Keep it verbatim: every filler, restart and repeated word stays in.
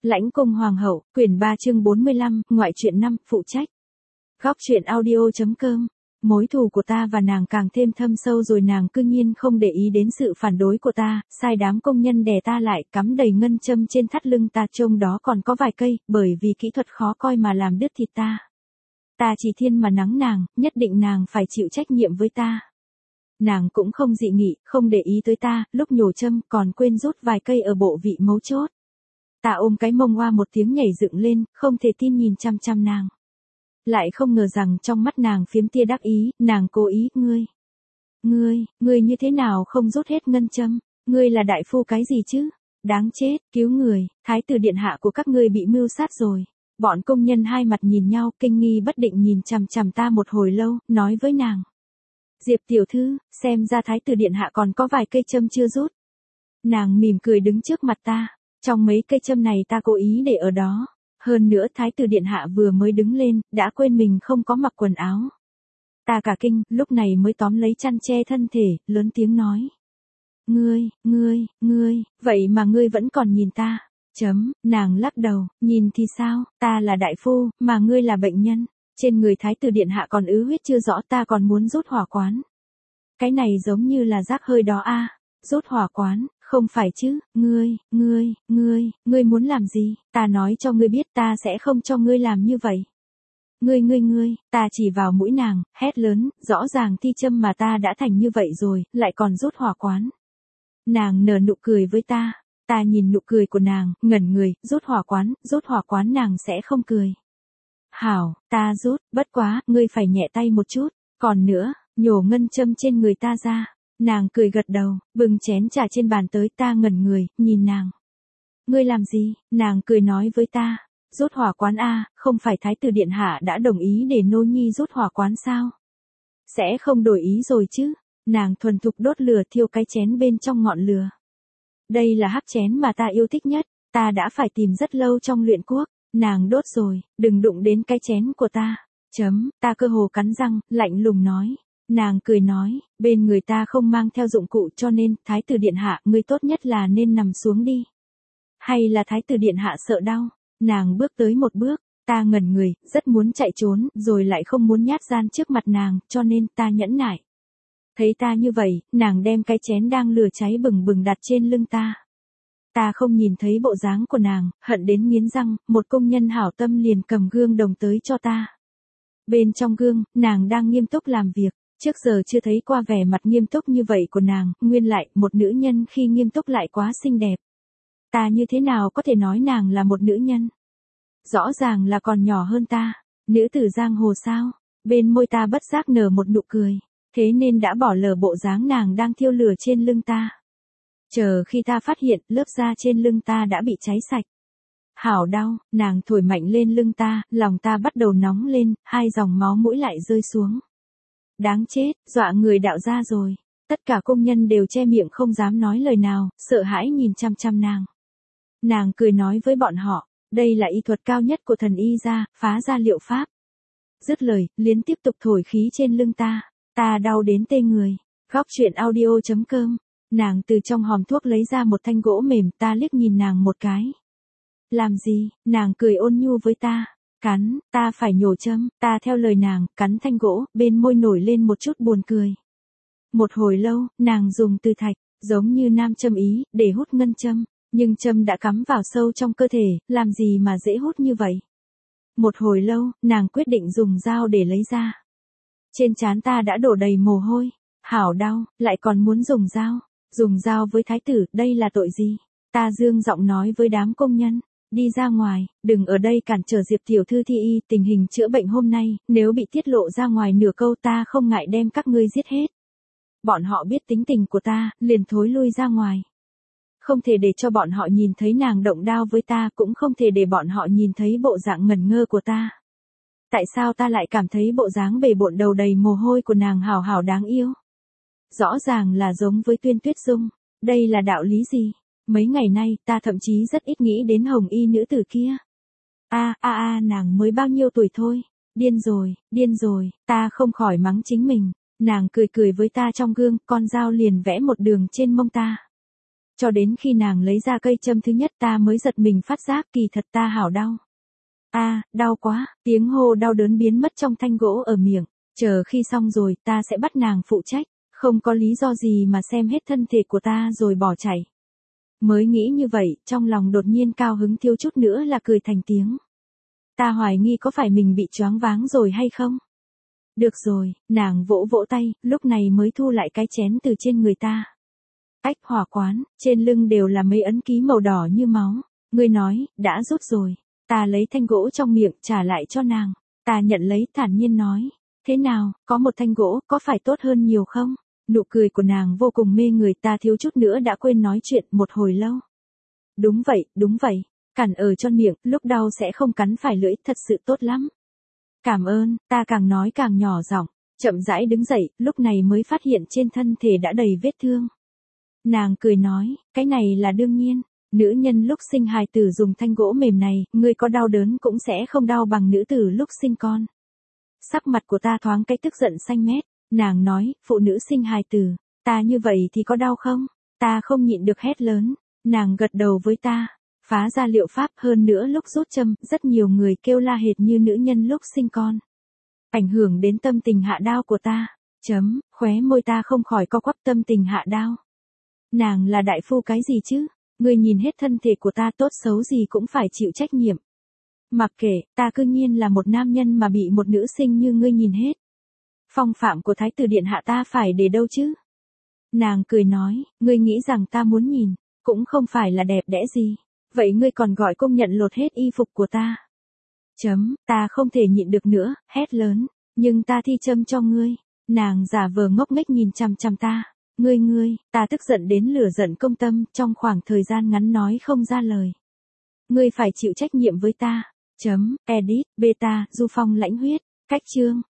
Lãnh cung hoàng hậu, quyển ba chương bốn mươi lăm, ngoại truyện năm, phụ trách. Góc truyện audio.com. Mối thù của ta và nàng càng thêm thâm sâu rồi, nàng cư nhiên không để ý đến sự phản đối của ta, sai đám công nhân đè ta lại, cắm đầy ngân châm trên thắt lưng ta, trông đó còn có vài cây, bởi vì kỹ thuật khó coi mà làm đứt thịt ta. Ta chỉ thiên mà nắng nàng, nhất định nàng phải chịu trách nhiệm với ta. Nàng cũng không dị nghị, không để ý tới ta, lúc nhổ châm còn quên rút vài cây ở bộ vị mấu chốt. Ta ôm cái mông oa một tiếng nhảy dựng lên, không thể tin nhìn chăm chăm nàng. Lại không ngờ rằng trong mắt nàng phiếm tia đắc ý, nàng cố ý, ngươi. Ngươi, ngươi như thế nào không rút hết ngân châm, ngươi là đại phu cái gì chứ? Đáng chết, cứu người, thái tử điện hạ của các ngươi bị mưu sát rồi. Bọn công nhân hai mặt nhìn nhau, kinh nghi bất định nhìn chằm chằm ta một hồi lâu, nói với nàng. Diệp tiểu thư, xem ra thái tử điện hạ còn có vài cây châm chưa rút. Nàng mỉm cười đứng trước mặt ta. Trong mấy cây châm này ta cố ý để ở đó. Hơn nữa thái tử điện hạ vừa mới đứng lên, đã quên mình không có mặc quần áo. Ta cả kinh, lúc này mới tóm lấy chăn che thân thể, lớn tiếng nói. Ngươi, ngươi, ngươi, vậy mà ngươi vẫn còn nhìn ta. Chấm, nàng lắc đầu, nhìn thì sao, ta là đại phu, mà ngươi là bệnh nhân. Trên người thái tử điện hạ còn ứ huyết chưa rõ, ta còn muốn rút hỏa quán. Cái này giống như là rác hơi đó a. À. Rút hỏa quán. Không phải chứ, ngươi, ngươi, ngươi, ngươi muốn làm gì, ta nói cho ngươi biết ta sẽ không cho ngươi làm như vậy. Ngươi ngươi ngươi, ta chỉ vào mũi nàng, hét lớn, rõ ràng thi châm mà ta đã thành như vậy rồi, lại còn rút hỏa quán. Nàng nở nụ cười với ta, ta nhìn nụ cười của nàng, ngẩn người, rút hỏa quán, rút hỏa quán nàng sẽ không cười. Hảo, ta rút, bất quá, ngươi phải nhẹ tay một chút, còn nữa, nhổ ngân châm trên người ta ra. Nàng cười gật đầu, bưng chén trà trên bàn tới, ta ngẩn người, nhìn nàng. Ngươi làm gì? Nàng cười nói với ta. Rút hỏa quán a, không phải thái tử điện hạ đã đồng ý để nô nhi rút hỏa quán sao? Sẽ không đổi ý rồi chứ? Nàng thuần thục đốt lửa thiêu cái chén bên trong ngọn lửa. Đây là hắc chén mà ta yêu thích nhất, ta đã phải tìm rất lâu trong luyện quốc. Nàng đốt rồi, đừng đụng đến cái chén của ta. Chấm, ta cơ hồ cắn răng, lạnh lùng nói. Nàng cười nói, bên người ta không mang theo dụng cụ cho nên, thái tử điện hạ, ngươi tốt nhất là nên nằm xuống đi. Hay là thái tử điện hạ sợ đau? Nàng bước tới một bước, ta ngẩn người, rất muốn chạy trốn, rồi lại không muốn nhát gan trước mặt nàng, cho nên ta nhẫn nại. Thấy ta như vậy, nàng đem cái chén đang lửa cháy bừng bừng đặt trên lưng ta. Ta không nhìn thấy bộ dáng của nàng, hận đến nghiến răng, một công nhân hảo tâm liền cầm gương đồng tới cho ta. Bên trong gương, nàng đang nghiêm túc làm việc. Trước giờ chưa thấy qua vẻ mặt nghiêm túc như vậy của nàng, nguyên lại, một nữ nhân khi nghiêm túc lại quá xinh đẹp. Ta như thế nào có thể nói nàng là một nữ nhân? Rõ ràng là còn nhỏ hơn ta, nữ tử giang hồ sao? Bên môi ta bất giác nở một nụ cười, thế nên đã bỏ lờ bộ dáng nàng đang thiêu lửa trên lưng ta. Chờ khi ta phát hiện, lớp da trên lưng ta đã bị cháy sạch. Hảo đau, nàng thổi mạnh lên lưng ta, lòng ta bắt đầu nóng lên, hai dòng máu mũi lại rơi xuống. Đáng chết, dọa người đạo ra rồi. Tất cả công nhân đều che miệng không dám nói lời nào, sợ hãi nhìn chăm chăm nàng. Nàng cười nói với bọn họ, đây là y thuật cao nhất của thần y gia, phá ra liệu pháp. Dứt lời, liến tiếp tục thổi khí trên lưng ta, ta đau đến tê người. Góc truyện audio.com. Nàng từ trong hòm thuốc lấy ra một thanh gỗ mềm, ta liếc nhìn nàng một cái. Làm gì? Nàng cười ôn nhu với ta. Cắn, ta phải nhổ châm, ta theo lời nàng, cắn thanh gỗ, bên môi nổi lên một chút buồn cười. Một hồi lâu, nàng dùng từ thạch, giống như nam châm ý, để hút ngân châm, nhưng châm đã cắm vào sâu trong cơ thể, làm gì mà dễ hút như vậy. Một hồi lâu, nàng quyết định dùng dao để lấy ra. Trên trán ta đã đổ đầy mồ hôi, hảo đau, lại còn muốn dùng dao. Dùng dao với thái tử, đây là tội gì? Ta dương giọng nói với đám công nhân. Đi ra ngoài, đừng ở đây cản trở Diệp tiểu thư thi y, tình hình chữa bệnh hôm nay, nếu bị tiết lộ ra ngoài nửa câu ta không ngại đem các ngươi giết hết. Bọn họ biết tính tình của ta, liền thối lui ra ngoài. Không thể để cho bọn họ nhìn thấy nàng động đao với ta, cũng không thể để bọn họ nhìn thấy bộ dạng ngẩn ngơ của ta. Tại sao ta lại cảm thấy bộ dáng bề bộn đầu đầy mồ hôi của nàng hảo hảo đáng yêu? Rõ ràng là giống với Tuyên Tuyết Dung, đây là đạo lý gì? Mấy ngày nay, ta thậm chí rất ít nghĩ đến hồng y nữ tử kia. A a a nàng mới bao nhiêu tuổi thôi, điên rồi, điên rồi, ta không khỏi mắng chính mình. Nàng cười cười với ta trong gương, con dao liền vẽ một đường trên mông ta. Cho đến khi nàng lấy ra cây châm thứ nhất ta mới giật mình phát giác kỳ thật ta hảo đau. A, đau quá, tiếng hô đau đớn biến mất trong thanh gỗ ở miệng, chờ khi xong rồi ta sẽ bắt nàng phụ trách, không có lý do gì mà xem hết thân thể của ta rồi bỏ chạy. Mới nghĩ như vậy, trong lòng đột nhiên cao hứng thiếu chút nữa là cười thành tiếng. Ta hoài nghi có phải mình bị choáng váng rồi hay không? Được rồi, nàng vỗ vỗ tay, lúc này mới thu lại cái chén từ trên người ta. Ách hỏa quán, trên lưng đều là mấy ấn ký màu đỏ như máu. Ngươi nói, đã rút rồi. Ta lấy thanh gỗ trong miệng trả lại cho nàng. Ta nhận lấy thản nhiên nói. Thế nào, có một thanh gỗ, có phải tốt hơn nhiều không? Nụ cười của nàng vô cùng mê người, ta thiếu chút nữa đã quên nói chuyện một hồi lâu. Đúng vậy, đúng vậy. Cản ở trong miệng, lúc đau sẽ không cắn phải lưỡi, thật sự tốt lắm. Cảm ơn, ta càng nói càng nhỏ giọng, chậm rãi đứng dậy, lúc này mới phát hiện trên thân thể đã đầy vết thương. Nàng cười nói, cái này là đương nhiên, nữ nhân lúc sinh hài tử dùng thanh gỗ mềm này, ngươi có đau đớn cũng sẽ không đau bằng nữ tử lúc sinh con. Sắc mặt của ta thoáng cái tức giận xanh mét, nàng nói, phụ nữ sinh hài tử, ta như vậy thì có đau không? Ta không nhịn được hét lớn, nàng gật đầu với ta, phá ra liệu pháp hơn nữa lúc rút châm, rất nhiều người kêu la hệt như nữ nhân lúc sinh con. Ảnh hưởng đến tâm tình hạ đao của ta, chấm, khóe môi ta không khỏi co quắp tâm tình hạ đao. Nàng là đại phu cái gì chứ? Ngươi nhìn hết thân thể của ta tốt xấu gì cũng phải chịu trách nhiệm. Mặc kệ, ta cư nhiên là một nam nhân mà bị một nữ sinh như ngươi nhìn hết. Phong phạm của thái tử điện hạ ta phải để đâu chứ? Nàng cười nói, ngươi nghĩ rằng ta muốn nhìn, cũng không phải là đẹp đẽ gì. Vậy ngươi còn gọi công nhận lột hết y phục của ta. Chấm, ta không thể nhịn được nữa, hét lớn, nhưng ta thi châm cho ngươi. Nàng giả vờ ngốc nghếch nhìn chằm chằm ta. Ngươi ngươi, ta tức giận đến lửa giận công tâm, trong khoảng thời gian ngắn nói không ra lời. Ngươi phải chịu trách nhiệm với ta. Chấm, edit, beta, du phong lãnh huyết, cách chương.